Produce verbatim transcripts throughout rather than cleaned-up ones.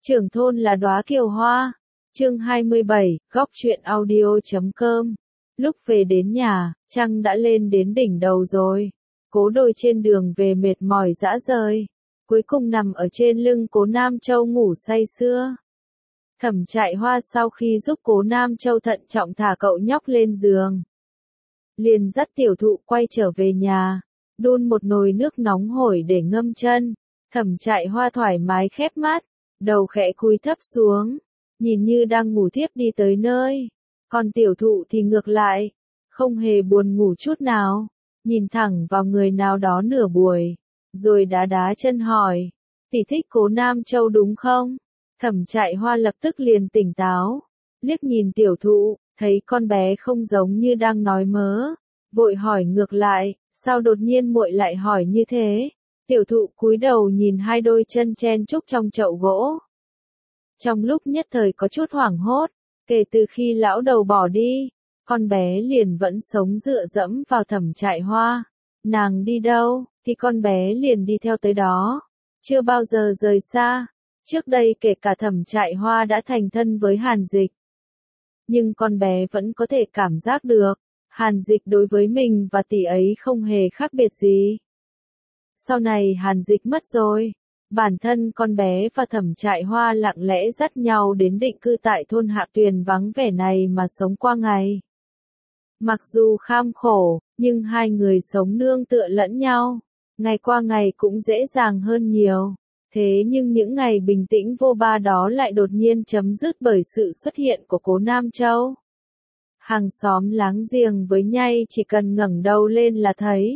Trưởng thôn là đóa kiều hoa. Chương hai mươi bảy, góc truyện audio chấm com. Lúc về đến nhà, trăng đã lên đến đỉnh đầu rồi. Cố Đôi trên đường về mệt mỏi rã rời. Cuối cùng nằm ở trên lưng Cố Nam Châu ngủ say sưa. Thẩm Trại Hoa sau khi giúp Cố Nam Châu thận trọng thả cậu nhóc lên giường, liền dắt tiểu thụ quay trở về nhà, đun một nồi nước nóng hổi để ngâm chân. Thẩm Trại Hoa thoải mái khép mắt, đầu khẽ cúi thấp xuống, nhìn như đang ngủ thiếp đi tới nơi. Còn tiểu thụ thì ngược lại, không hề buồn ngủ chút nào, nhìn thẳng vào người nào đó nửa buổi, rồi đá đá chân hỏi, tỷ thích Cố Nam Châu đúng không? Thẩm Trại Hoa lập tức liền tỉnh táo, liếc nhìn tiểu thụ, thấy con bé không giống như đang nói mớ, vội hỏi ngược lại, sao đột nhiên muội lại hỏi như thế? Tiểu thụ cúi đầu nhìn hai đôi chân chen chúc trong chậu gỗ. Trong lúc nhất thời có chút hoảng hốt, kể từ khi lão đầu bỏ đi, con bé liền vẫn sống dựa dẫm vào Thẩm Trại Hoa. Nàng đi đâu, thì con bé liền đi theo tới đó, chưa bao giờ rời xa. Trước đây kể cả Thẩm Trại Hoa đã thành thân với Hàn Dịch, nhưng con bé vẫn có thể cảm giác được, Hàn Dịch đối với mình và tỷ ấy không hề khác biệt gì. Sau này Hàn Dịch mất rồi, bản thân con bé và Thẩm Trại Hoa lặng lẽ dắt nhau đến định cư tại thôn Hạ Tuyền vắng vẻ này mà sống qua ngày. Mặc dù kham khổ, nhưng hai người sống nương tựa lẫn nhau, ngày qua ngày cũng dễ dàng hơn nhiều. Thế nhưng những ngày bình tĩnh vô ba đó lại đột nhiên chấm dứt bởi sự xuất hiện của Cố Nam Châu. Hàng xóm láng giềng với nhau chỉ cần ngẩng đầu lên là thấy.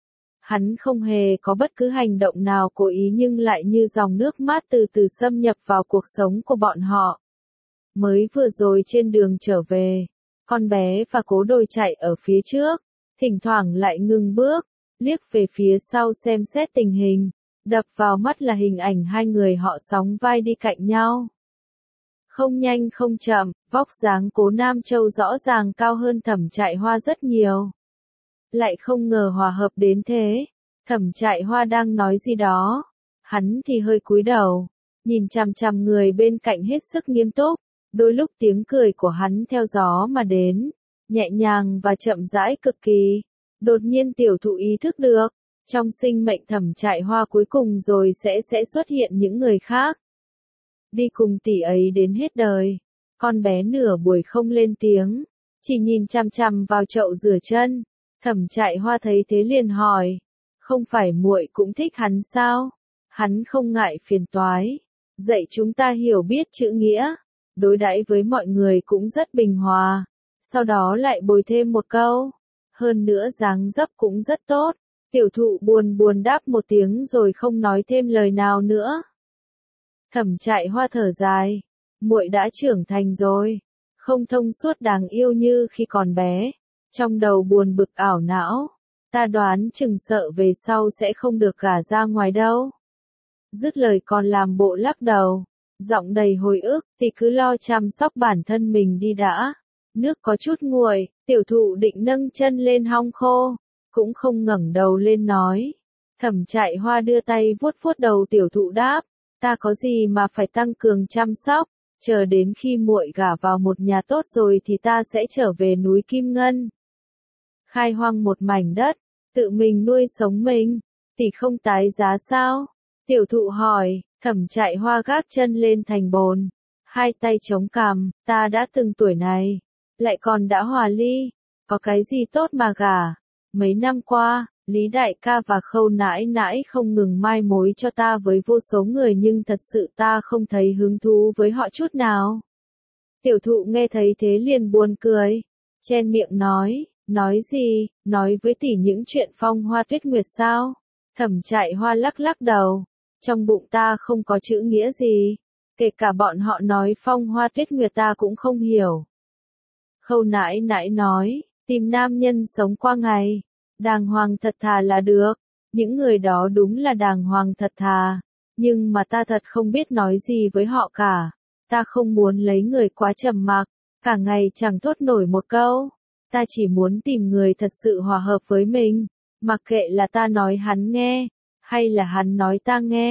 Hắn không hề có bất cứ hành động nào cố ý nhưng lại như dòng nước mát từ từ xâm nhập vào cuộc sống của bọn họ. Mới vừa rồi trên đường trở về, con bé và Cố Đôi chạy ở phía trước, thỉnh thoảng lại ngừng bước, liếc về phía sau xem xét tình hình. Đập vào mắt là hình ảnh hai người họ sóng vai đi cạnh nhau. Không nhanh không chậm, vóc dáng Cố Nam Châu rõ ràng cao hơn Thẩm Trại Hoa rất nhiều. Lại không ngờ hòa hợp đến thế. Thẩm Trại Hoa đang nói gì đó, hắn thì hơi cúi đầu, nhìn chằm chằm người bên cạnh hết sức nghiêm túc. Đôi lúc tiếng cười của hắn theo gió mà đến, nhẹ nhàng và chậm rãi cực kỳ. Đột nhiên tiểu thụ ý thức được, trong sinh mệnh Thẩm Trại Hoa cuối cùng rồi sẽ sẽ xuất hiện những người khác. Đi cùng tỷ ấy đến hết đời. Con bé nửa buổi không lên tiếng, chỉ nhìn chằm chằm vào chậu rửa chân. Thẩm Trại Hoa thấy thế liền hỏi, không phải muội cũng thích hắn sao? Hắn không ngại phiền toái, dạy chúng ta hiểu biết chữ nghĩa, đối đãi với mọi người cũng rất bình hòa. Sau đó lại bồi thêm một câu, hơn nữa dáng dấp cũng rất tốt. Tiểu thụ buồn buồn đáp một tiếng rồi không nói thêm lời nào nữa. Thẩm Trại Hoa thở dài, muội đã trưởng thành rồi, không thông suốt đáng yêu như khi còn bé, trong đầu buồn bực ảo não, ta đoán chừng sợ về sau sẽ không được gả ra ngoài đâu. Dứt lời còn làm bộ lắc đầu, giọng đầy hồi ức, thì cứ lo chăm sóc bản thân mình đi đã. Nước có chút nguội, tiểu thụ định nâng chân lên hong khô, cũng không ngẩng đầu lên nói. Thẩm Trại Hoa đưa tay vuốt vuốt đầu tiểu thụ đáp, ta có gì mà phải tăng cường chăm sóc, chờ đến khi muội gả vào một nhà tốt rồi thì ta sẽ trở về núi Kim Ngân. Khai hoang một mảnh đất, tự mình nuôi sống mình, tỷ không tái giá sao? Tiểu thụ hỏi. Thẩm Trại Hoa gác chân lên thành bồn, hai tay chống cằm, ta đã từng tuổi này, lại còn đã hòa ly, có cái gì tốt mà gả? Mấy năm qua, Lý đại ca và Khâu nãi nãi không ngừng mai mối cho ta với vô số người nhưng thật sự ta không thấy hứng thú với họ chút nào. Tiểu thụ nghe thấy thế liền buồn cười, chen miệng nói, nói gì, nói với tỷ những chuyện phong hoa tuyết nguyệt sao? Thẩm Trại Hoa lắc lắc đầu, trong bụng ta không có chữ nghĩa gì, kể cả bọn họ nói phong hoa tuyết nguyệt ta cũng không hiểu. Khâu nãi nãi nói, tìm nam nhân sống qua ngày, đàng hoàng thật thà là được, những người đó đúng là đàng hoàng thật thà, nhưng mà ta thật không biết nói gì với họ cả, ta không muốn lấy người quá trầm mặc, cả ngày chẳng thốt nổi một câu, ta chỉ muốn tìm người thật sự hòa hợp với mình, mặc kệ là ta nói hắn nghe, hay là hắn nói ta nghe,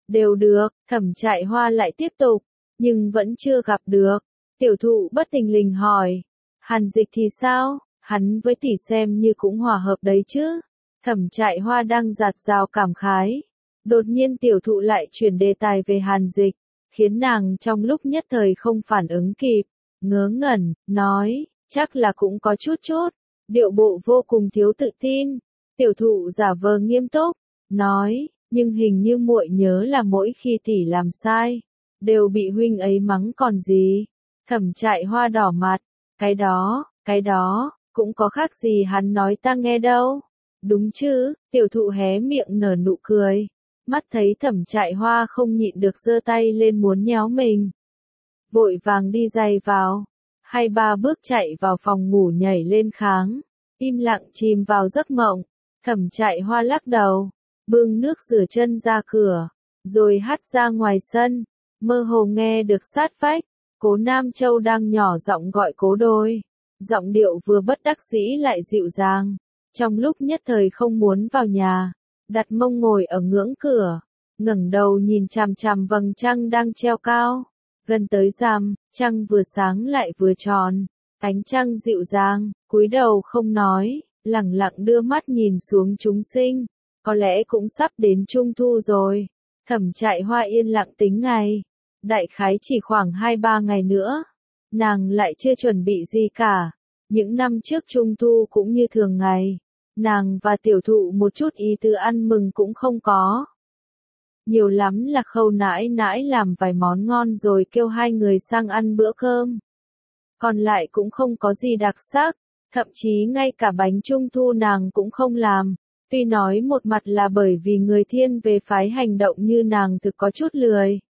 Đều được, Thẩm Trại Hoa lại tiếp tục, nhưng vẫn chưa gặp được. Tiểu thụ bất thình lình hỏi, Hàn Dịch thì sao, hắn với tỷ xem như cũng hòa hợp đấy chứ. Thẩm Trại Hoa đang giạt rào cảm khái. Đột nhiên tiểu thụ lại chuyển đề tài về Hàn Dịch, khiến nàng trong lúc nhất thời không phản ứng kịp, ngớ ngẩn, nói, chắc là cũng có chút chút, điệu bộ vô cùng thiếu tự tin. Tiểu thụ giả vờ nghiêm túc, nói, nhưng hình như muội nhớ là mỗi khi tỷ làm sai, đều bị huynh ấy mắng còn gì. Thẩm Trại Hoa đỏ mặt, cái đó, cái đó, cũng có khác gì hắn nói ta nghe đâu. Đúng chứ, tiểu thụ hé miệng nở nụ cười. Mắt thấy Thẩm Trại Hoa không nhịn được giơ tay lên muốn nhéo mình. Vội vàng đi giày vào. Hai ba bước chạy vào phòng ngủ nhảy lên kháng. Im lặng chìm vào giấc mộng. Thẩm Trại Hoa lắc đầu. Bưng nước rửa chân ra cửa. Rồi hắt ra ngoài sân. Mơ hồ nghe được sát vách. Cố Nam Châu đang nhỏ giọng gọi cố đôi. Giọng điệu vừa bất đắc dĩ lại dịu dàng. Trong lúc nhất thời không muốn vào nhà. Đặt mông ngồi ở ngưỡng cửa, ngẩng đầu nhìn chằm chằm vầng trăng đang treo cao. Gần tới rằm, trăng vừa sáng lại vừa tròn, ánh trăng dịu dàng, cúi đầu không nói, lẳng lặng đưa mắt nhìn xuống chúng sinh. Có lẽ cũng sắp đến Trung Thu rồi. Thẩm Trại Hoa yên lặng tính ngày. Đại khái chỉ khoảng hai ba ngày nữa. Nàng lại chưa chuẩn bị gì cả. Những năm trước Trung Thu cũng như thường ngày. Nàng và tiểu thụ một chút ý tứ ăn mừng cũng không có. Nhiều lắm là Khâu nãi nãi làm vài món ngon rồi kêu hai người sang ăn bữa cơm. Còn lại cũng không có gì đặc sắc, thậm chí ngay cả bánh trung thu nàng cũng không làm. Tuy nói một mặt là bởi vì người thiên về phái hành động như nàng thực có chút lười.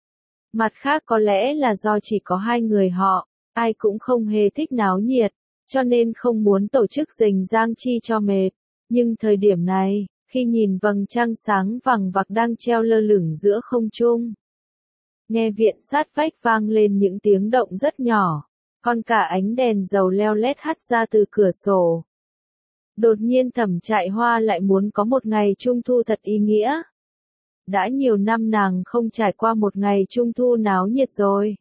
Mặt khác có lẽ là do chỉ có hai người họ, ai cũng không hề thích náo nhiệt. Cho nên không muốn tổ chức rình rang chi cho mệt. Nhưng thời điểm này, khi nhìn vầng trăng sáng vằng vặc đang treo lơ lửng giữa không trung. Nghe viện sát vách vang lên những tiếng động rất nhỏ. Còn cả ánh đèn dầu leo lét hắt ra từ cửa sổ. Đột nhiên Thẩm Trại Hoa lại muốn có một ngày Trung Thu thật ý nghĩa. Đã nhiều năm nàng không trải qua một ngày Trung Thu náo nhiệt rồi.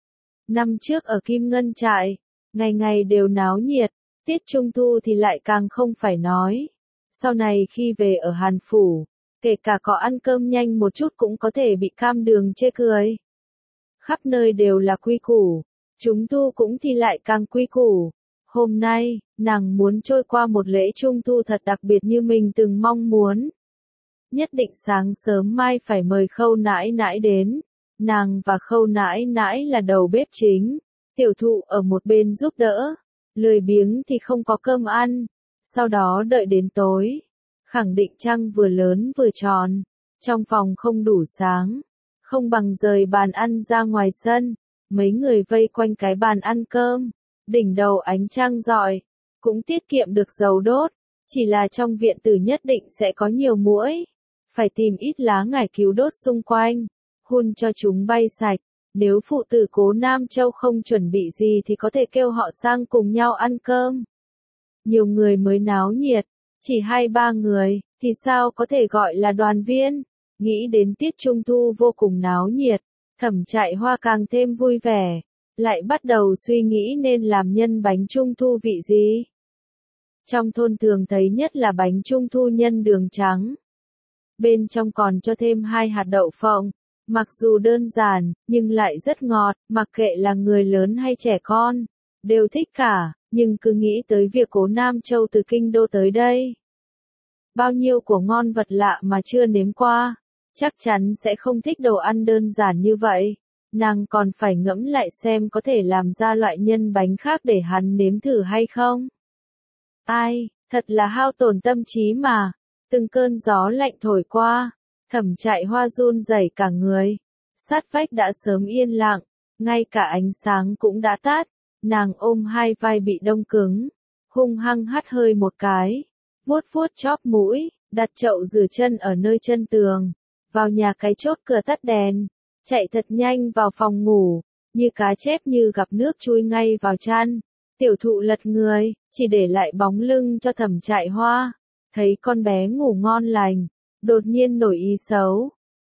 Năm trước ở Kim Ngân Trại, ngày ngày đều náo nhiệt, tiết Trung Thu thì lại càng không phải nói. Sau này khi về ở Hàn Phủ, kể cả có ăn cơm nhanh một chút cũng có thể bị cam đường chê cười. Khắp nơi đều là quy củ, Trung Thu cũng thì lại càng quy củ. Hôm nay, nàng muốn trôi qua một lễ Trung Thu thật đặc biệt như mình từng mong muốn. Nhất định sáng sớm mai phải mời Khâu nãi nãi đến. Nàng và Khâu nãi nãi là đầu bếp chính. Tiểu thụ ở một bên giúp đỡ. Lười biếng thì không có cơm ăn. Sau đó đợi đến tối. Khẳng định trăng vừa lớn vừa tròn. Trong phòng không đủ sáng. Không bằng rời bàn ăn ra ngoài sân. Mấy người vây quanh cái bàn ăn cơm. Đỉnh đầu ánh trăng rọi. Cũng tiết kiệm được dầu đốt. Chỉ là trong viện tử nhất định sẽ có nhiều muỗi. Phải tìm ít lá ngải cứu đốt xung quanh. Hun cho chúng bay sạch. Nếu phụ tử Cố Nam Châu không chuẩn bị gì thì có thể kêu họ sang cùng nhau ăn cơm. Nhiều người mới náo nhiệt, chỉ hai ba người, thì sao có thể gọi là đoàn viên. Nghĩ đến tiết Trung Thu vô cùng náo nhiệt, Thẩm Trại Hoa càng thêm vui vẻ, lại bắt đầu suy nghĩ nên làm nhân bánh Trung Thu vị gì. Trong thôn thường thấy nhất là bánh Trung Thu nhân đường trắng. Bên trong còn cho thêm hai hạt đậu phộng. Mặc dù đơn giản, nhưng lại rất ngọt, mặc kệ là người lớn hay trẻ con, đều thích cả, nhưng cứ nghĩ tới việc Cố Nam Châu từ kinh đô tới đây. Bao nhiêu của ngon vật lạ mà chưa nếm qua, chắc chắn sẽ không thích đồ ăn đơn giản như vậy. Nàng còn phải ngẫm lại xem có thể làm ra loại nhân bánh khác để hắn nếm thử hay không. Ai, thật là hao tổn tâm trí mà, từng cơn gió lạnh thổi qua. Thẩm Trại Hoa run rẩy cả người. Sát vách đã sớm yên lặng, ngay cả ánh sáng cũng đã tắt. Nàng ôm hai vai bị đông cứng, hung hăng hắt hơi một cái, vuốt vuốt chóp mũi, đặt chậu rửa chân ở nơi chân tường, vào nhà cái chốt cửa tắt đèn, chạy thật nhanh vào phòng ngủ, như cá chép như gặp nước chui ngay vào chăn. Tiểu thụ lật người, chỉ để lại bóng lưng cho Thẩm Trại Hoa. Thấy con bé ngủ ngon lành, đột nhiên nổi ý xấu,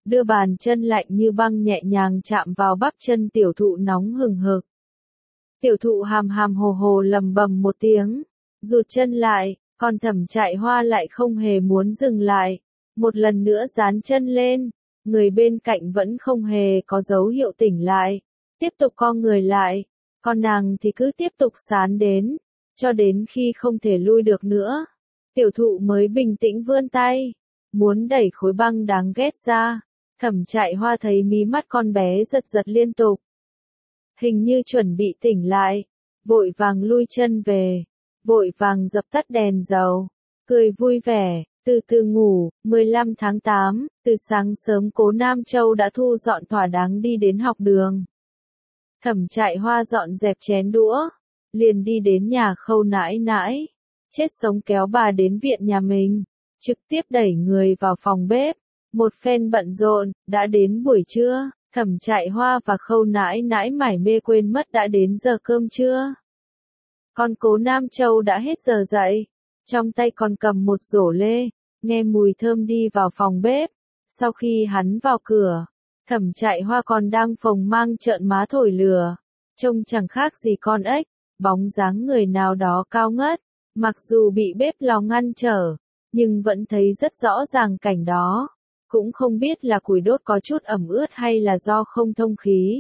đưa bàn chân lạnh như băng nhẹ nhàng chạm vào bắp chân tiểu thụ nóng hừng hực. Tiểu thụ hàm hàm hồ hồ lầm bầm một tiếng, rụt chân lại, còn Thẩm Trại Hoa lại không hề muốn dừng lại, một lần nữa dán chân lên, người bên cạnh vẫn không hề có dấu hiệu tỉnh lại, tiếp tục co người lại, còn nàng thì cứ tiếp tục sán đến, cho đến khi không thể lui được nữa. Tiểu thụ mới bình tĩnh vươn tay, muốn đẩy khối băng đáng ghét ra. Thẩm Trại Hoa thấy mí mắt con bé giật giật liên tục. Hình như chuẩn bị tỉnh lại, vội vàng lui chân về, vội vàng dập tắt đèn dầu, cười vui vẻ, từ từ ngủ. Mười lăm tháng tám, từ sáng sớm Cố Nam Châu đã thu dọn thỏa đáng đi đến học đường. Thẩm Trại Hoa dọn dẹp chén đũa, liền đi đến nhà Khâu nãi nãi, chết sống kéo bà đến viện nhà mình, trực tiếp đẩy người vào phòng bếp. Một phen bận rộn, đã đến buổi trưa, Thẩm Trại Hoa và Khâu nãi nãi mải mê quên mất đã đến giờ cơm trưa. Còn Cố Nam Châu đã hết giờ dậy, trong tay còn cầm một rổ lê, nghe mùi thơm đi vào phòng bếp. Sau khi hắn vào cửa, Thẩm Trại Hoa còn đang phồng mang trợn má thổi lửa, trông chẳng khác gì con ếch, bóng dáng người nào đó cao ngất, mặc dù bị bếp lò ngăn trở, nhưng vẫn thấy rất rõ ràng cảnh đó. Cũng không biết là củi đốt có chút ẩm ướt hay là do không thông khí.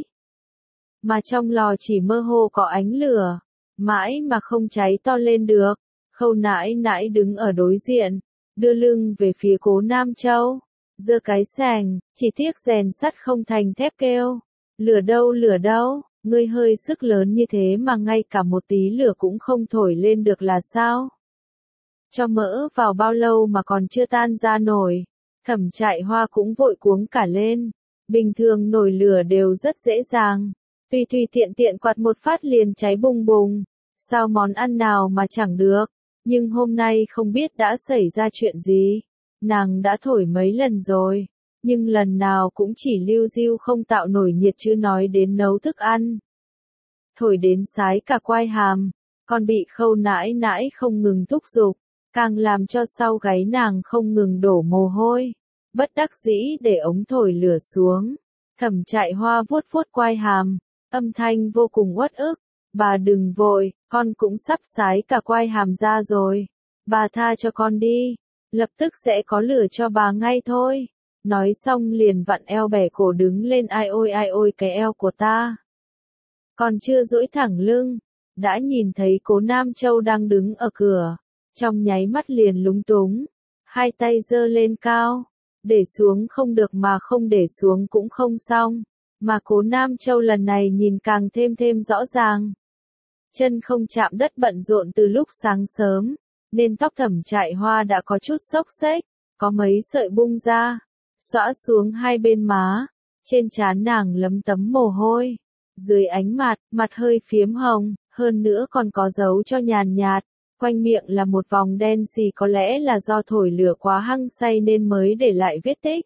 Mà trong lò chỉ mơ hồ có ánh lửa, mãi mà không cháy to lên được. Khâu nãi nãi đứng ở đối diện, đưa lưng về phía Cố Nam Châu, giơ cái sàng, chỉ tiếc rèn sắt không thành thép kêu. Lửa đâu lửa đâu, ngươi hơi sức lớn như thế mà ngay cả một tí lửa cũng không thổi lên được là sao? Cho mỡ vào bao lâu mà còn chưa tan ra nổi. Thẩm Trại Hoa cũng vội cuống cả lên. Bình thường nổi lửa đều rất dễ dàng, tùy tùy tiện tiện quạt một phát liền cháy bùng bùng. Sao món ăn nào mà chẳng được, nhưng hôm nay không biết đã xảy ra chuyện gì. Nàng đã thổi mấy lần rồi, nhưng lần nào cũng chỉ liu riu không tạo nổi nhiệt chứ nói đến nấu thức ăn. Thổi đến sái cả quai hàm, còn bị Khâu nãi nãi không ngừng thúc giục, càng làm cho sau gáy nàng không ngừng đổ mồ hôi. Bất đắc dĩ để ống thổi lửa xuống, Thẩm Trại Hoa vuốt vuốt quai hàm, âm thanh vô cùng uất ức. Bà đừng vội, con cũng sắp sái cả quai hàm ra rồi. Bà tha cho con đi, lập tức sẽ có lửa cho bà ngay thôi. Nói xong liền vặn eo bẻ cổ đứng lên, ai ôi ai ôi cái eo của ta. Còn chưa duỗi thẳng lưng, đã nhìn thấy Cố Nam Châu đang đứng ở cửa. Trong nháy mắt liền lúng túng, hai tay giơ lên cao, để xuống không được mà không để xuống cũng không xong, mà Cố Nam Châu lần này nhìn càng thêm thêm rõ ràng. Chân không chạm đất bận rộn từ lúc sáng sớm, nên tóc Thẩm Trại Hoa đã có chút xốc xếch, có mấy sợi bung ra, xõa xuống hai bên má, trên trán nàng lấm tấm mồ hôi, dưới ánh mặt, mặt hơi phiếm hồng, hơn nữa còn có dấu cho nhàn nhạt. Quanh miệng là một vòng đen xì, có lẽ là do thổi lửa quá hăng say nên mới để lại vết tích.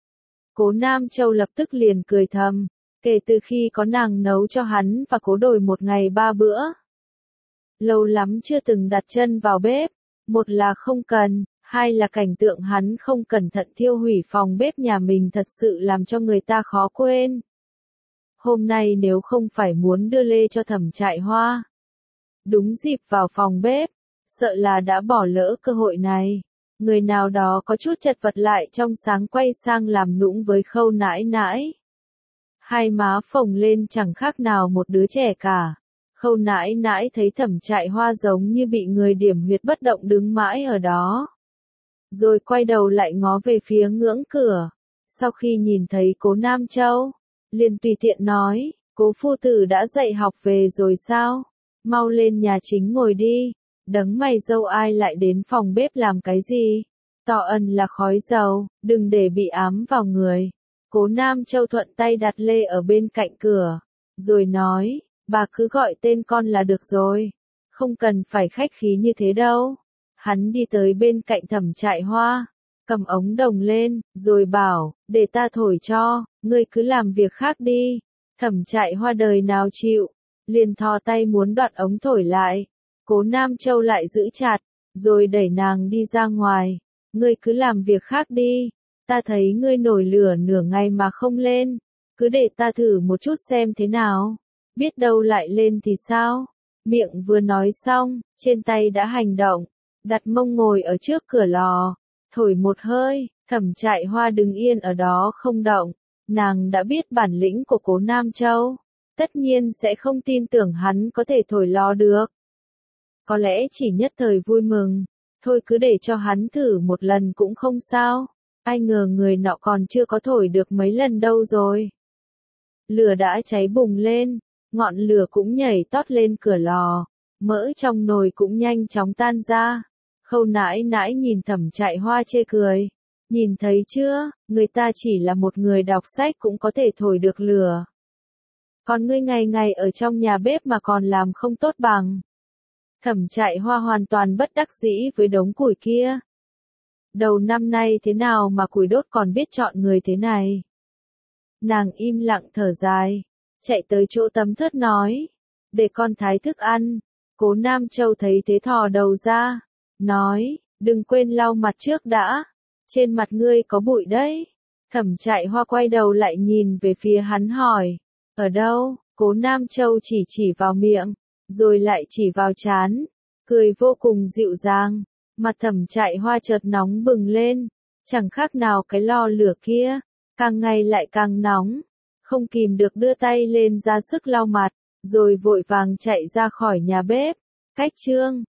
Cố Nam Châu lập tức liền cười thầm, kể từ khi có nàng nấu cho hắn và Cố Đồi một ngày ba bữa. Lâu lắm chưa từng đặt chân vào bếp, một là không cần, hai là cảnh tượng hắn không cẩn thận thiêu hủy phòng bếp nhà mình thật sự làm cho người ta khó quên. Hôm nay nếu không phải muốn đưa lê cho Thẩm Trại Hoa, đúng dịp vào phòng bếp, sợ là đã bỏ lỡ cơ hội này. Người nào đó có chút chật vật lại trong sáng quay sang làm nũng với Khâu nãi nãi. Hai má phồng lên chẳng khác nào một đứa trẻ cả. Khâu nãi nãi thấy Thẩm Trại Hoa giống như bị người điểm huyệt bất động đứng mãi ở đó. Rồi quay đầu lại ngó về phía ngưỡng cửa. Sau khi nhìn thấy Cố Nam Châu, liền tùy tiện nói, Cố phu tử đã dạy học về rồi sao? Mau lên nhà chính ngồi đi. Đấng mày dâu ai lại đến phòng bếp làm cái gì? Tỏ ẩn là khói dầu, đừng để bị ám vào người. Cố Nam Châu thuận tay đặt lê ở bên cạnh cửa, rồi nói, bà cứ gọi tên con là được rồi, không cần phải khách khí như thế đâu. Hắn đi tới bên cạnh Thẩm Trại Hoa, cầm ống đồng lên, rồi bảo, để ta thổi cho, ngươi cứ làm việc khác đi. Thẩm Trại Hoa đời nào chịu, liền thò tay muốn đoạt ống thổi lại. Cố Nam Châu lại giữ chặt, rồi đẩy nàng đi ra ngoài. Ngươi cứ làm việc khác đi, Ta thấy ngươi nổi lửa nửa ngày mà không lên, cứ để ta thử một chút xem thế nào, biết đâu lại lên thì sao? Miệng vừa nói xong, trên tay đã hành động, đặt mông ngồi ở trước cửa lò, thổi một hơi, Thẩm Trại Hoa đứng yên ở đó không động, nàng đã biết bản lĩnh của Cố Nam Châu, tất nhiên sẽ không tin tưởng hắn có thể thổi lò được. Có lẽ chỉ nhất thời vui mừng, thôi cứ để cho hắn thử một lần cũng không sao, ai ngờ người nọ còn chưa có thổi được mấy lần đâu rồi. Lửa đã cháy bùng lên, ngọn lửa cũng nhảy tót lên cửa lò, mỡ trong nồi cũng nhanh chóng tan ra. Khâu nãi nãi nhìn Thẩm Trại Hoa chê cười, nhìn thấy chưa, người ta chỉ là một người đọc sách cũng có thể thổi được lửa. Còn ngươi ngày ngày ở trong nhà bếp mà còn làm không tốt bằng. Thẩm Trại Hoa hoàn toàn bất đắc dĩ với đống củi kia. Đầu năm nay thế nào mà củi đốt còn biết chọn người thế này. Nàng im lặng thở dài, chạy tới chỗ Tấm Thớt nói, để con thái thức ăn. Cố Nam Châu thấy thế thò đầu ra, nói, đừng quên lau mặt trước đã, trên mặt ngươi có bụi đấy. Thẩm Trại Hoa quay đầu lại nhìn về phía hắn hỏi, ở đâu? Cố Nam Châu chỉ chỉ vào miệng, rồi lại chỉ vào trán, cười vô cùng dịu dàng. Mặt Thẩm Trại Hoa chợt nóng bừng lên, chẳng khác nào cái lò lửa kia, càng ngày lại càng nóng, không kìm được đưa tay lên ra sức lau mặt, rồi vội vàng chạy ra khỏi nhà bếp. Cách chương